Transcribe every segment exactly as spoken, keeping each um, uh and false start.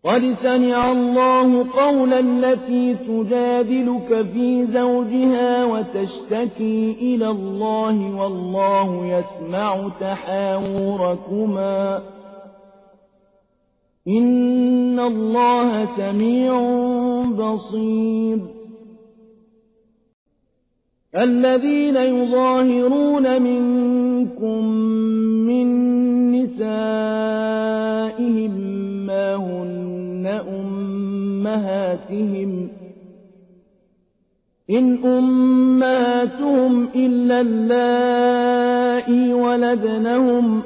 قد سمع الله قول التي تجادلك في زوجها وتشتكي إلى الله والله يسمع تحاوركما إن الله سميع بصير. الذين يظاهرون منكم من نسائهم ما هن أمهاتهم إن أمهاتهم إلا اللائي ولدنهم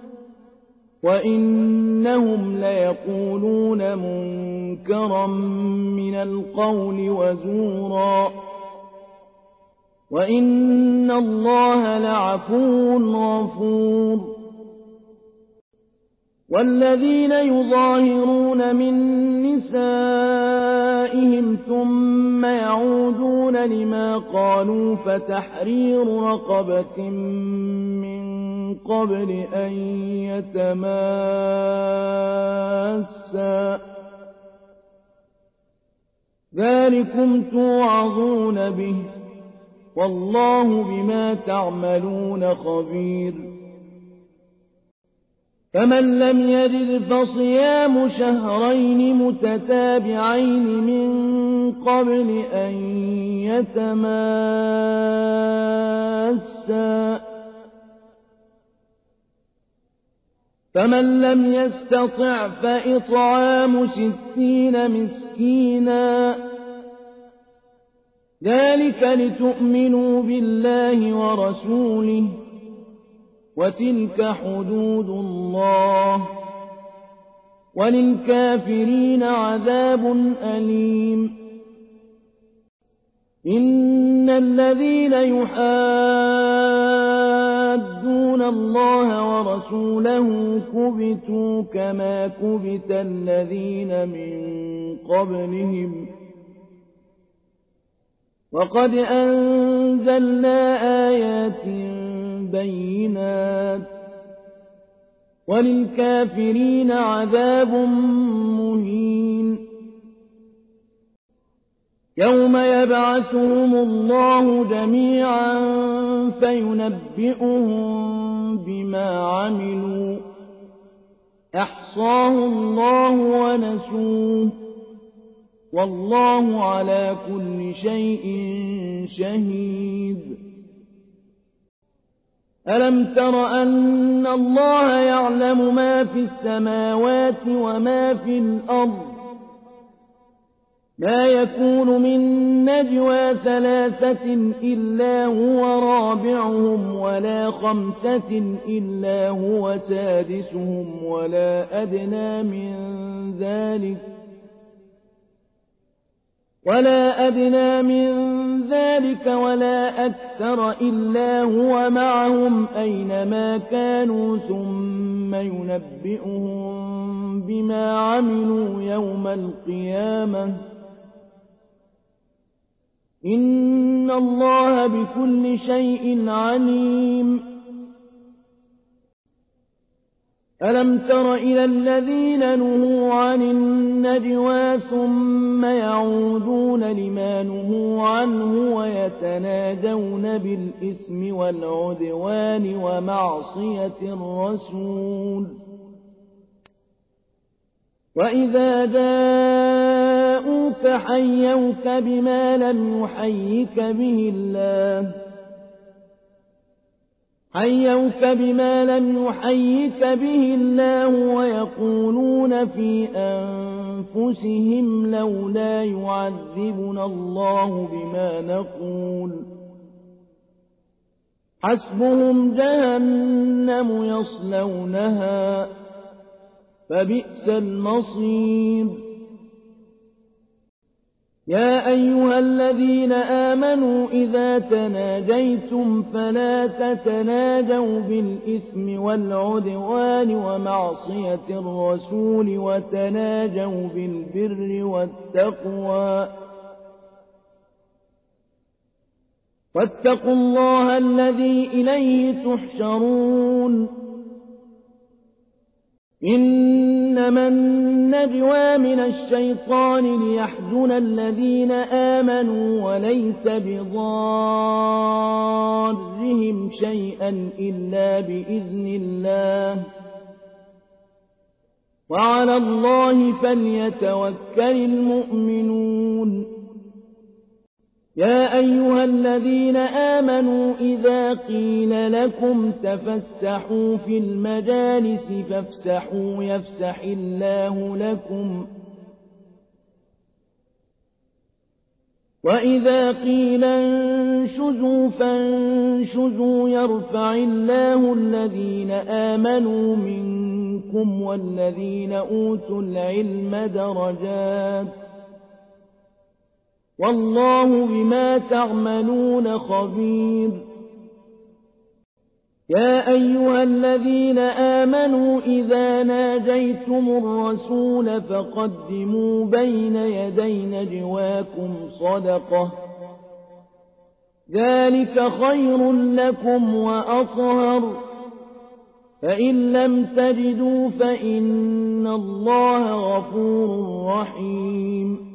وإنهم ليقولون منكرا من القول وزورا وإن الله لعفو غفور. والذين يظاهرون من نسائهم ثم يعودون لما قالوا فتحرير رقبة من قبل أن يتماسا ذلكم توعظون به والله بما تعملون خبير. فمن لم يجد فصيام شهرين متتابعين من قبل أن يتماسا فمن لم يستطع فإطعام ستين مسكينا ذلك لتؤمنوا بالله ورسوله وتلك حدود الله وللكافرين عذاب أليم. إن الذين يحادون الله ورسوله كبتوا كما كبت الذين من قبلهم وقد أنزلنا آيات بينات وللكافرين عذاب مهين. يوم يبعثهم الله جميعا فينبئهم بما عملوا أحصاه الله ونسوه والله على كل شيء شهيد. ألم تر أن الله يعلم ما في السماوات وما في الأرض ما يكون من نجوى ثلاثة إلا هو رابعهم ولا خمسة إلا هو سادسهم ولا أدنى من ذلك ولا أدنى من ذلك ولا أكثر إلا هو معهم أينما كانوا ثم ينبئهم بما عملوا يوم القيامة إن الله بكل شيء عليم. ألم تر إلى الذين نهوا عن النجوى ثم يعودون لما نهوا عنه ويتناجون بالإثم والعدوان ومعصية الرسول وإذا جاءوك حيوك بما لم يحيك به الله حيوك بما لم يحيك به الله ويقولون في أنفسهم لولا يعذبنا الله بما نقول حسبهم جهنم يصلونها فبئس المصير. يا أيها الذين آمنوا إذا تناجيتم فلا تتناجوا بالإثم والعدوان ومعصية الرسول وتناجوا بالبر والتقوى واتقوا الله الذي إليه تحشرون. إنما النجوى من الشيطان ليحزن الذين آمنوا وليس بضارهم شيئا إلا بإذن الله وعلى الله فليتوكل المؤمنون يا أيها الذين آمنوا إذا قيل لكم تفسحوا في المجالس فافسحوا يفسح الله لكم وإذا قيل انشزوا فانشزوا يرفع الله الذين آمنوا منكم والذين أوتوا العلم درجات والله بما تعملون خبير يا أيها الذين آمنوا إذا ناجيتم الرسول فقدموا بين يدي نجواكم صدقة ذلك خير لكم وأطهر فإن لم تجدوا فإن الله غفور رحيم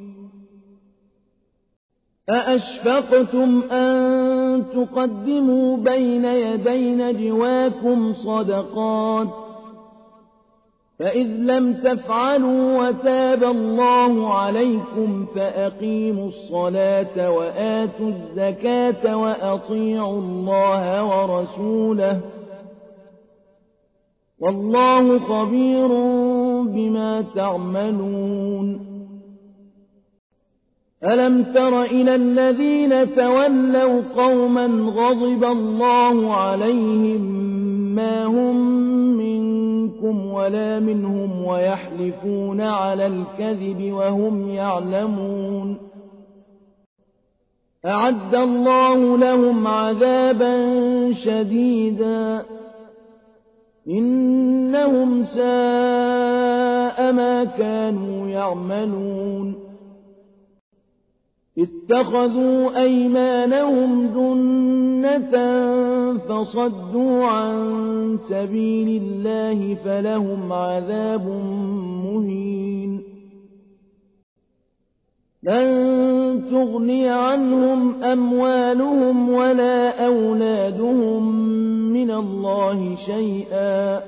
أأشفقتم أن تقدموا بين يدي نجواكم صدقات فإذ لم تفعلوا وتاب الله عليكم فأقيموا الصلاة وآتوا الزكاة وأطيعوا الله ورسوله والله خبير بما تعملون ألم تر إلى الذين تولوا قوما غضب الله عليهم ما هم منكم ولا منهم ويحلفون على الكذب وهم يعلمون أعد الله لهم عذابا شديدا إنهم ساء ما كانوا يعملون اتخذوا أيمانهم جنة فصدوا عن سبيل الله فلهم عذاب مهين لن تغني عنهم أموالهم ولا أولادهم من الله شيئا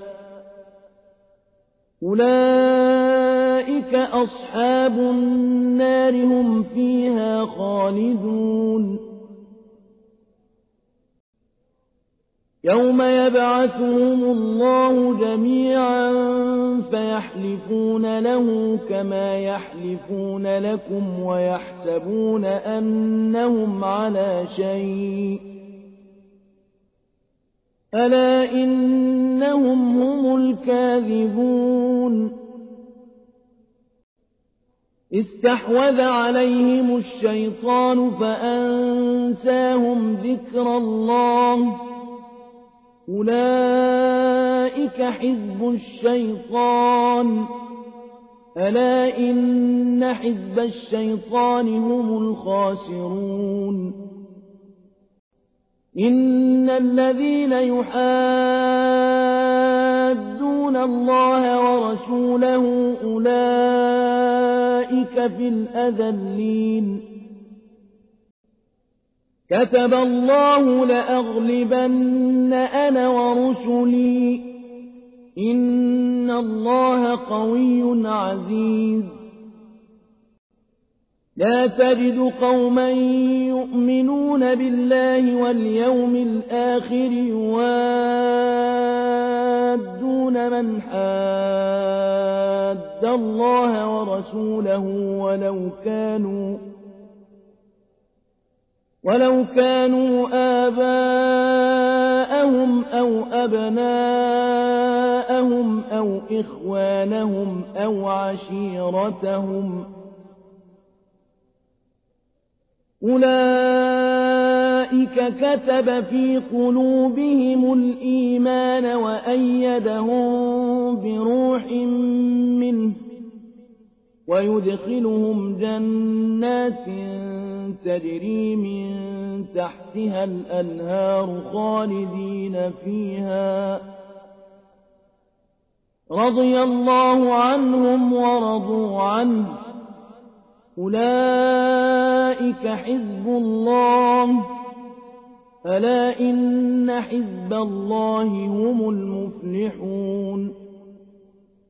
أولئك أصحاب النار هم فيها خالدون يوم يبعثهم الله جميعا فيحلفون له كما يحلفون لكم ويحسبون أنهم على شيء ألا إنهم هم الكاذبون استحوذ عليهم الشيطان فأنساهم ذكر الله أولئك حزب الشيطان ألا إن حزب الشيطان هم الخاسرون إن الذين يحادون الله ورسوله أولئك في الأذلين كتب الله لأغلبن أنا ورسلي إن الله قوي عزيز لا تجد قوما يؤمنون بالله واليوم الآخر يوادون من حاد الله ورسوله ولو كانوا ولو كانوا آباءهم أو أبناءهم أو إخوانهم أو عشيرتهم أولئك كتب في قلوبهم الإيمان وأيدهم بروح منه ويدخلهم جنات تجري من تحتها الأنهار خالدين فيها رضي الله عنهم ورضوا عنه أولئك حزب الله ألا إن حزب الله هم المفلحون